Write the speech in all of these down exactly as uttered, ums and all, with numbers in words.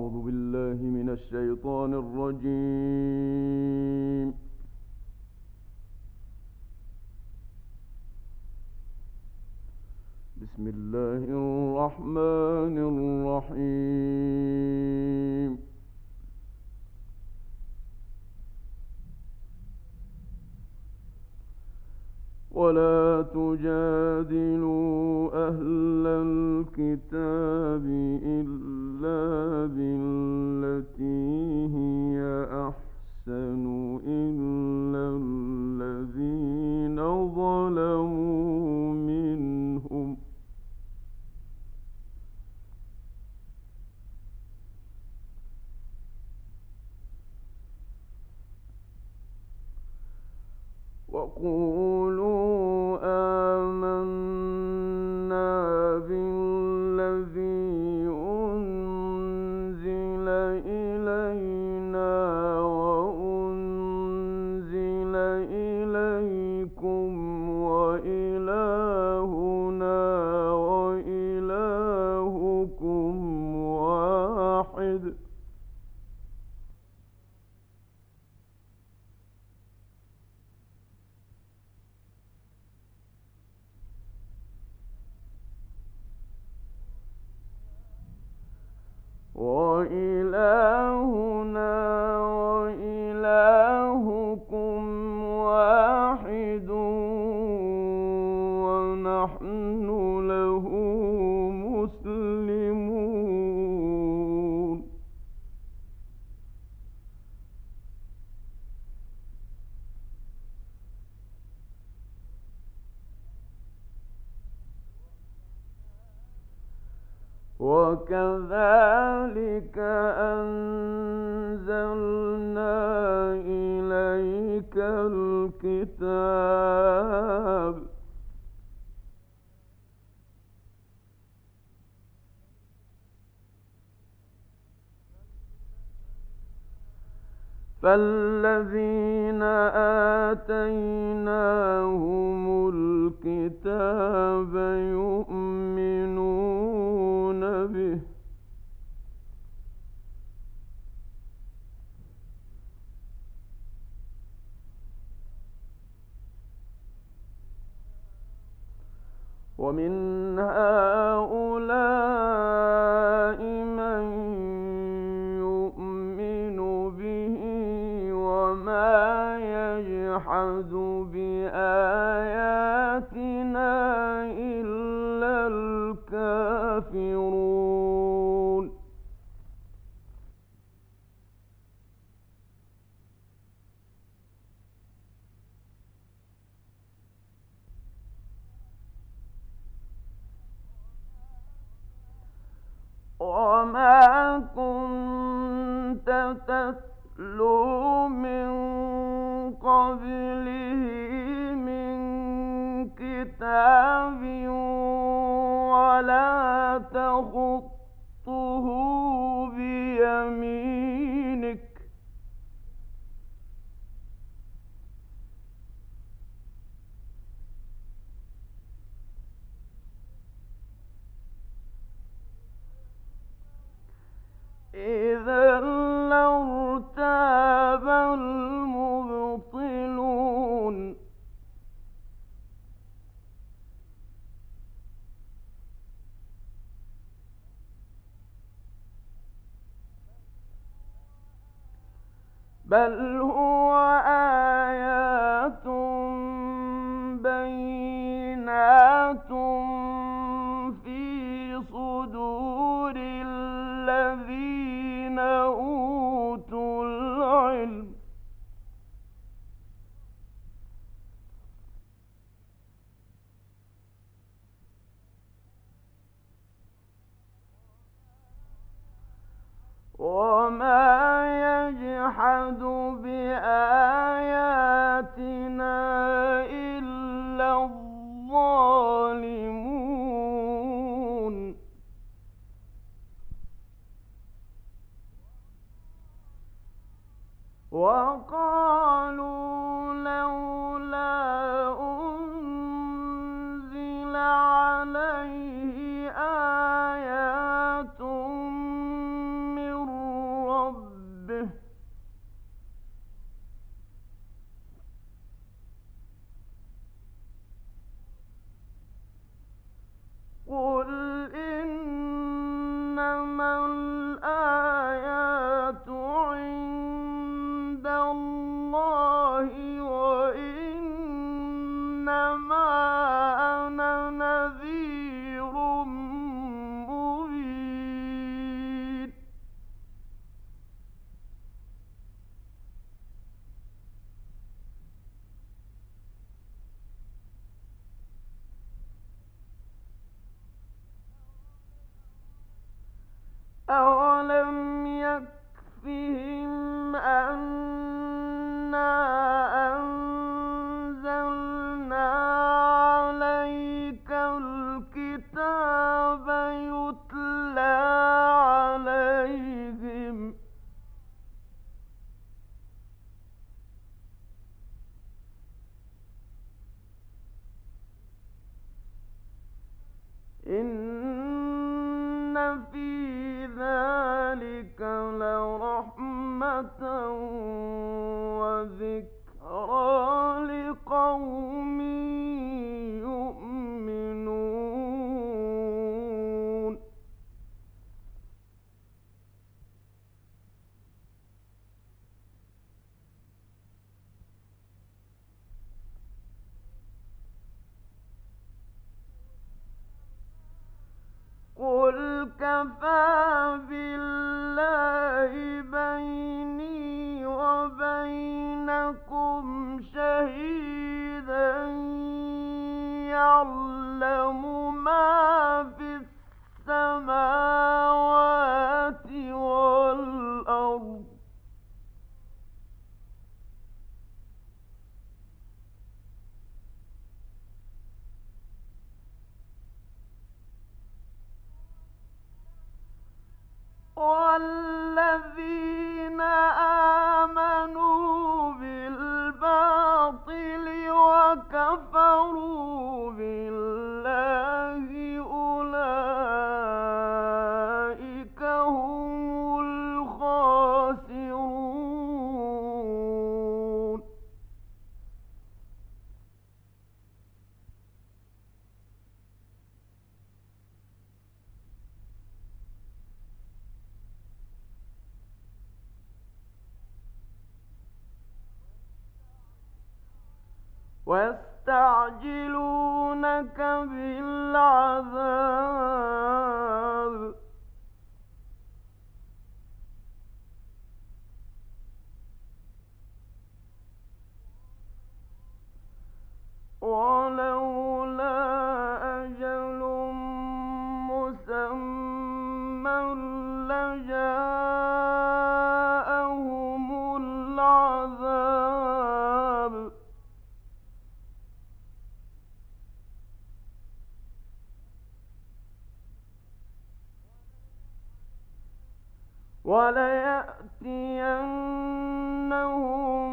أعوذ بالله من الشيطان الرجيم. بسم الله الرحمن الرحيم. ولا تجادلوا أهل الكتاب إلا بالتي هي أحسن إلا الذين ظلموا منهم وقولوا آمنا بالذي أنزل إلينا وأنزل إليكم وإلهنا وإلهكم واحد وإلهنا وإلهكم واحد ونحن له مسلمون. وكذلك أنزلنا إليك الكتاب فالذين آتيناهم الكتاب يؤمنون به ومن هؤلاء من يؤمن به وما يجحد بآياتنا إلا الكافرون. وما كنت تتلو من قبله من كتاب ولا تخطه بيمينك إذا لارتاب المبطلون. بل هو آيات بينات في صدور الذين أوتوا العلم. وما يجحد بآياتنا إلا الظالمون. وقالوا لولا أنزل عليه آيات من في ذلك لرحمة وذكرى لقوم يؤمنون قل كفى بالله بيني وبينكم شهيدا يعلم ما في السماوات والأرض والذين آمنوا بالباطل وكفروا بالله أولئك هم الخاسرون ويستعجلونك بالعذاب ولولا أجل مسمى لجاءهم العذاب وليأتينهم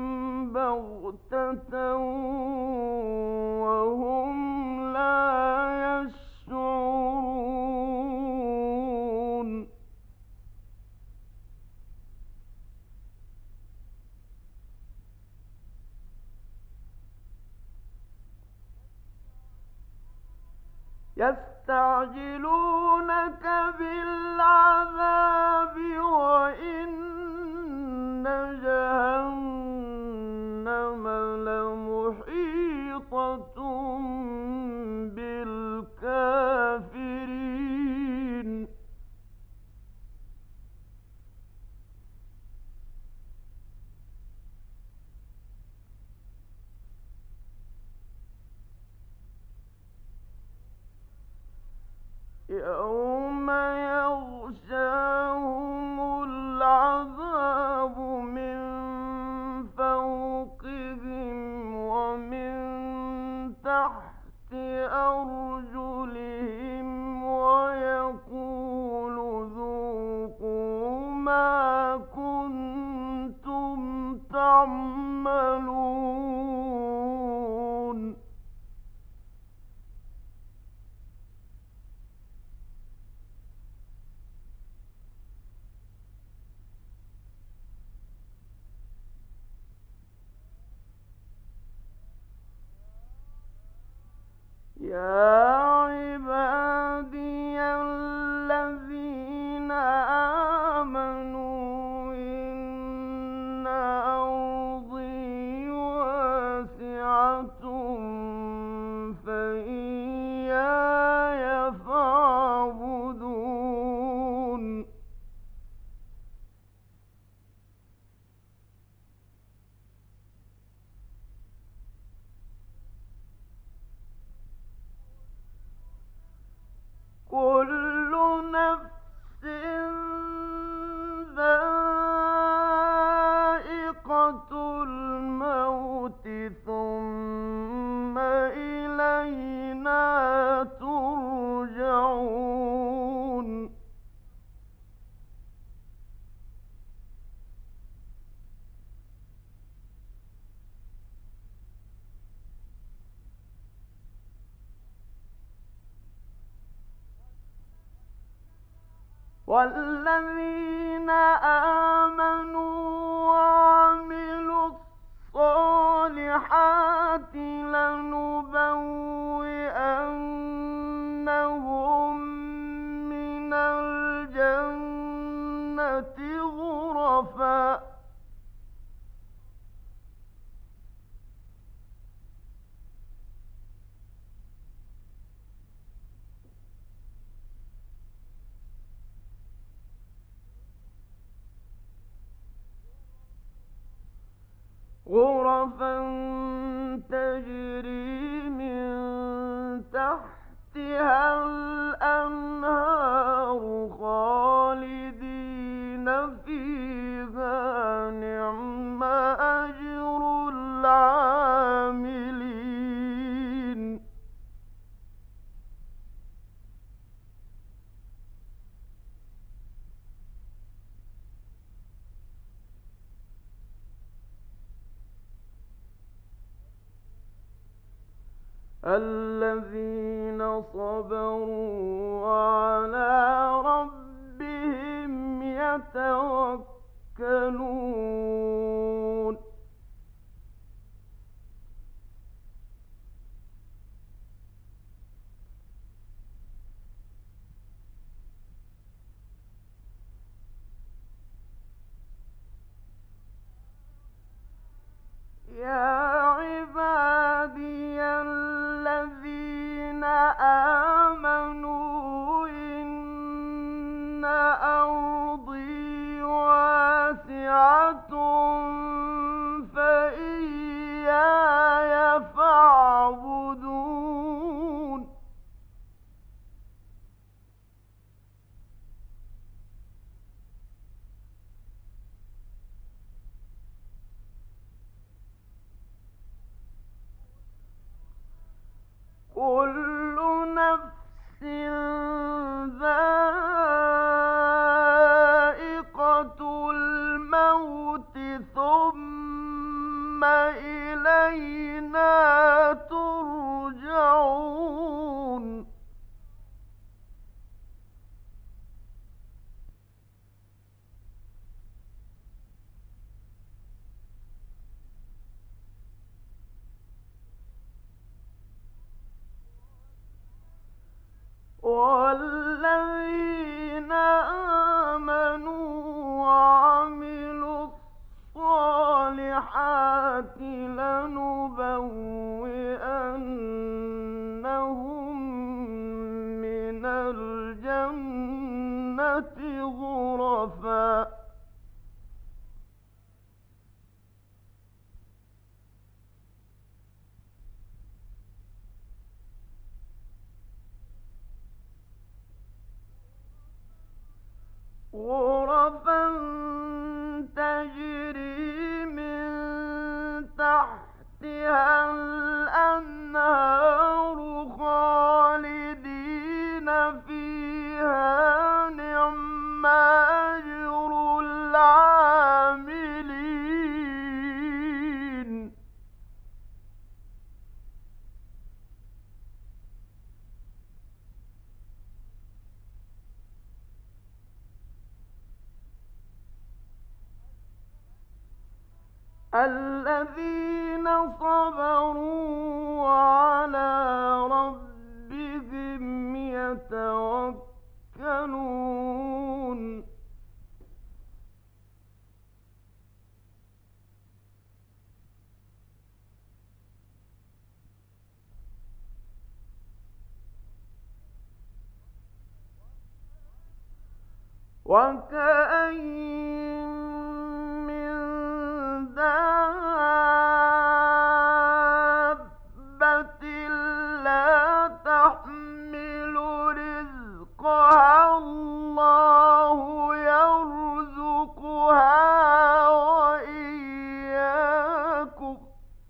بغتة وهم لا يشعرون يستعجلونك بالعذاب وإن جهنم لمحيطة بالكافرين يوم يغشاهم العذاب من فوقهم ومن تحت أرجلهم ويقول ذوقوا ما كنتم تعملون. والذين آمنوا وعملوا الصالحات لنبوئنهم من الجنة غرفا غرفا تجري من تحتها الأنهار خالدين فيها نعم أجر العاملين الذين صبروا وعلى ربهم يتوكلون يا عبادي الذين آمنوا إن أرضي واسعة فإياي فاعبدون كل نفس ذائقة الموت ثم إلينا ترجعون والذين آمنوا وعملوا الصالحات لنبوئنهم من الجنة غرفا غرفا تجري من تحتها الأنهار خالدين فيها نعم أجر العاملين الذين صبروا وعلى ربهم يتوكلون وكأين من دابة لا تحمل رزقها الله يرزقها وإياكم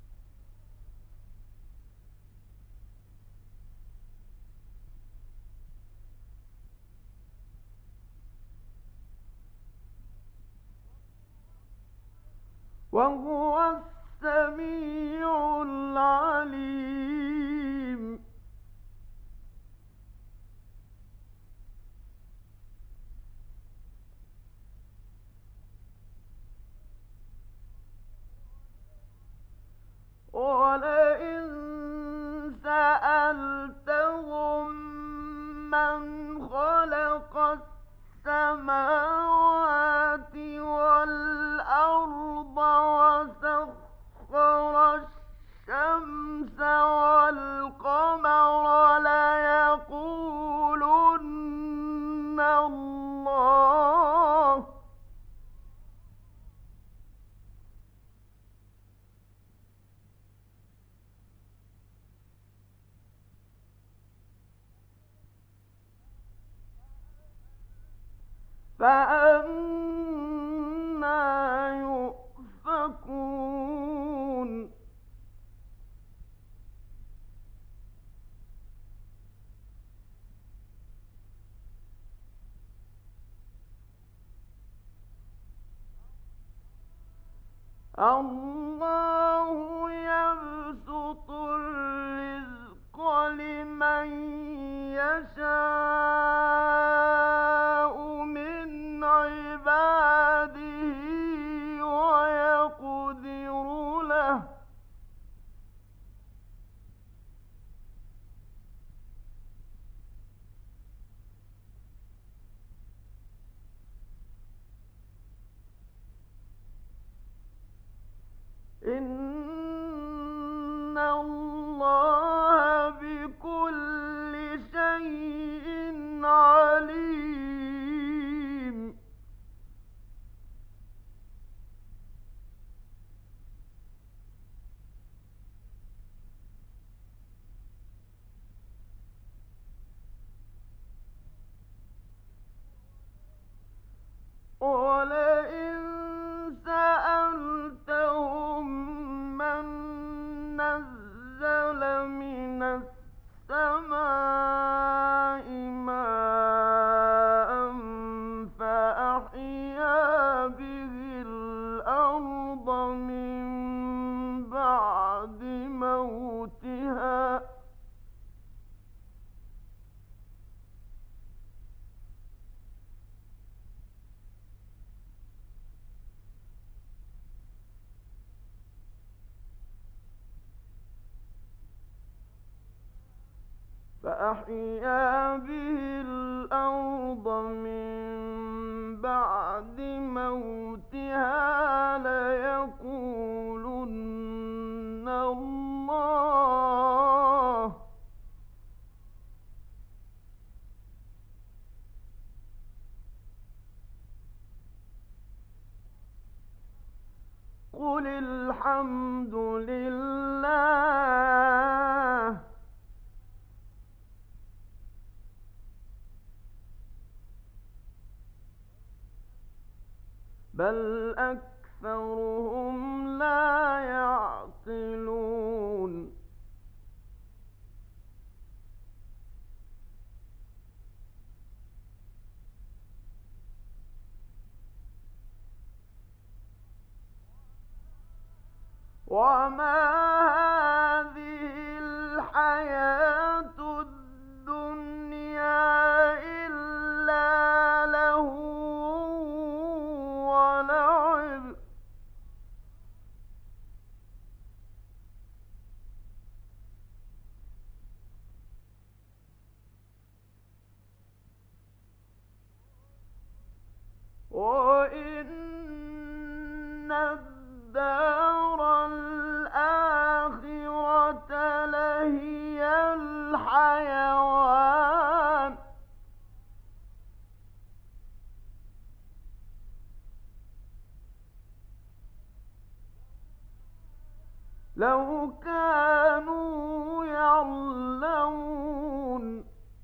وهو السميع العليم فأنى يؤفكون الله يبسط الرزق لمن يشاء من عباده ويقدر له إن الله بكل شيء عليم ولئن سألتهم من نزل من السماء ماء فأحيا به الأرض من بعد موتها فأحيا به الأرض من بعد موتها ليقولن الله قل الحمد لله بل أكثرهم لا يعقلون وما هذه الحياة الدنيا إلا لهو ولعب وإن الدار الآخرة لهي الحيوان لو كانوا يعلمون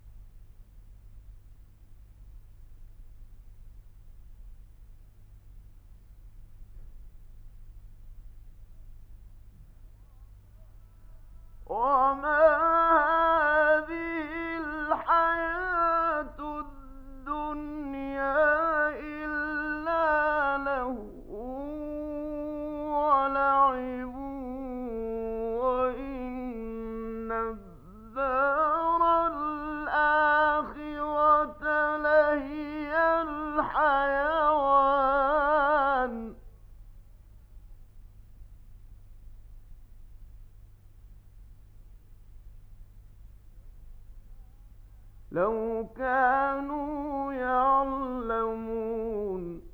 وما هذه الحياة الدنيا إلا لهو ولعب وإن الدار الآخرة لهي الحيوان لو كانوا يعلمون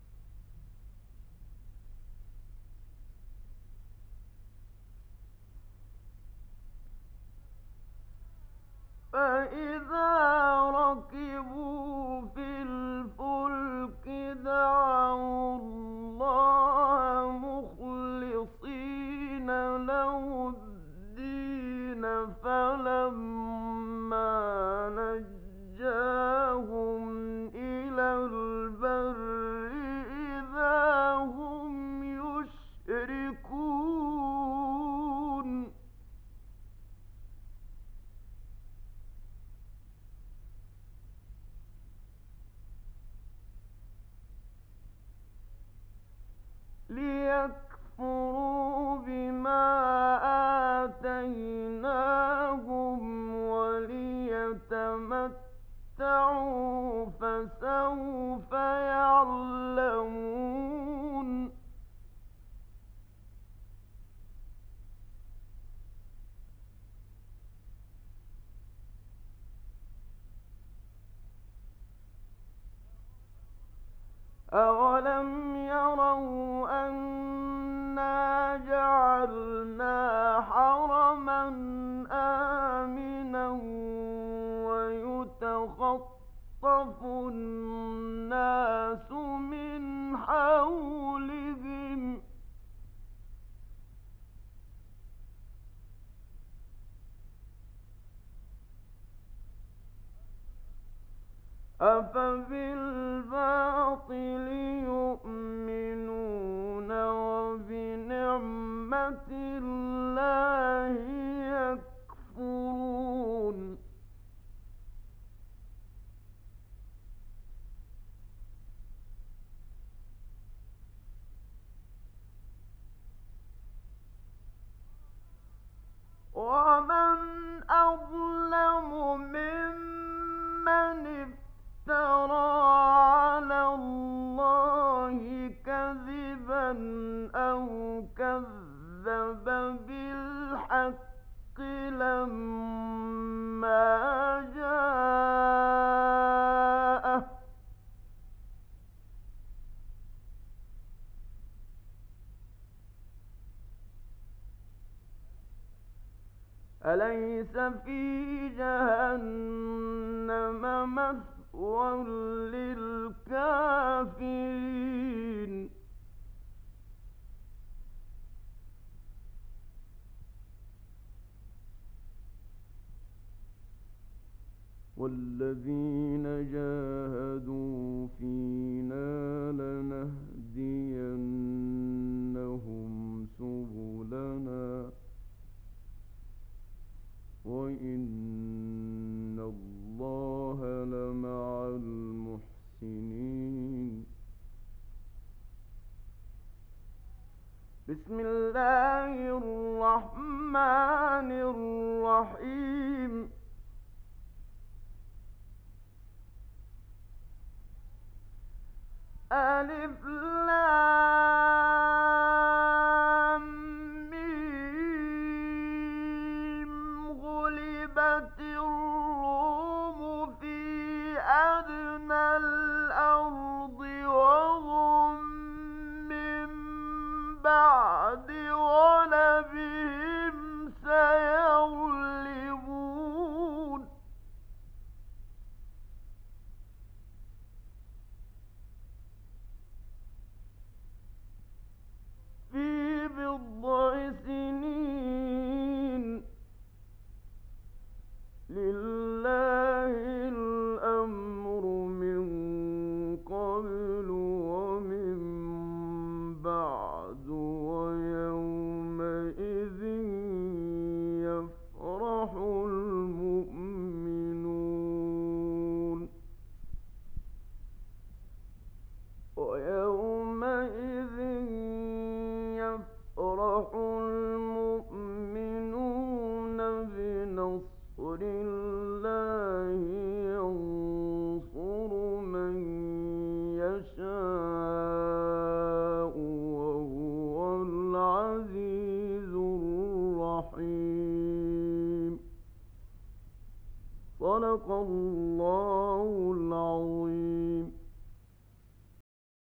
فإذا ركبوا في الفلك دعوا الله مخلصين له الدين فلما نجاهم فسوف يعلمون أولم يروا أنا جعلنا حرما آمنا ويتخطف الناس من حولهم أفبالباطل يؤمنون وبنعمة الله يكفرون ومن أظلم ممن افترى على الله كذبا أو كذب بالحق لما جاءه أليس في جهنم مثوى للكافرين والذين جاهدوا فينا لنهدينهم سبلنا وإن الله لمع المحسنين بسم الله الرحمن الرحيم ألف لام ميم غلبت الروم في أدنى الأرض وهم من بعد غلبهم سيغلبون في بضع سنين لله الأمر من قبل ومن بعد ويومئذ يفرح المؤمنون ويومئذ يفرح المؤمنون بنصر الله ينصر من يشاء وهو العزيز الرحيم صدق الله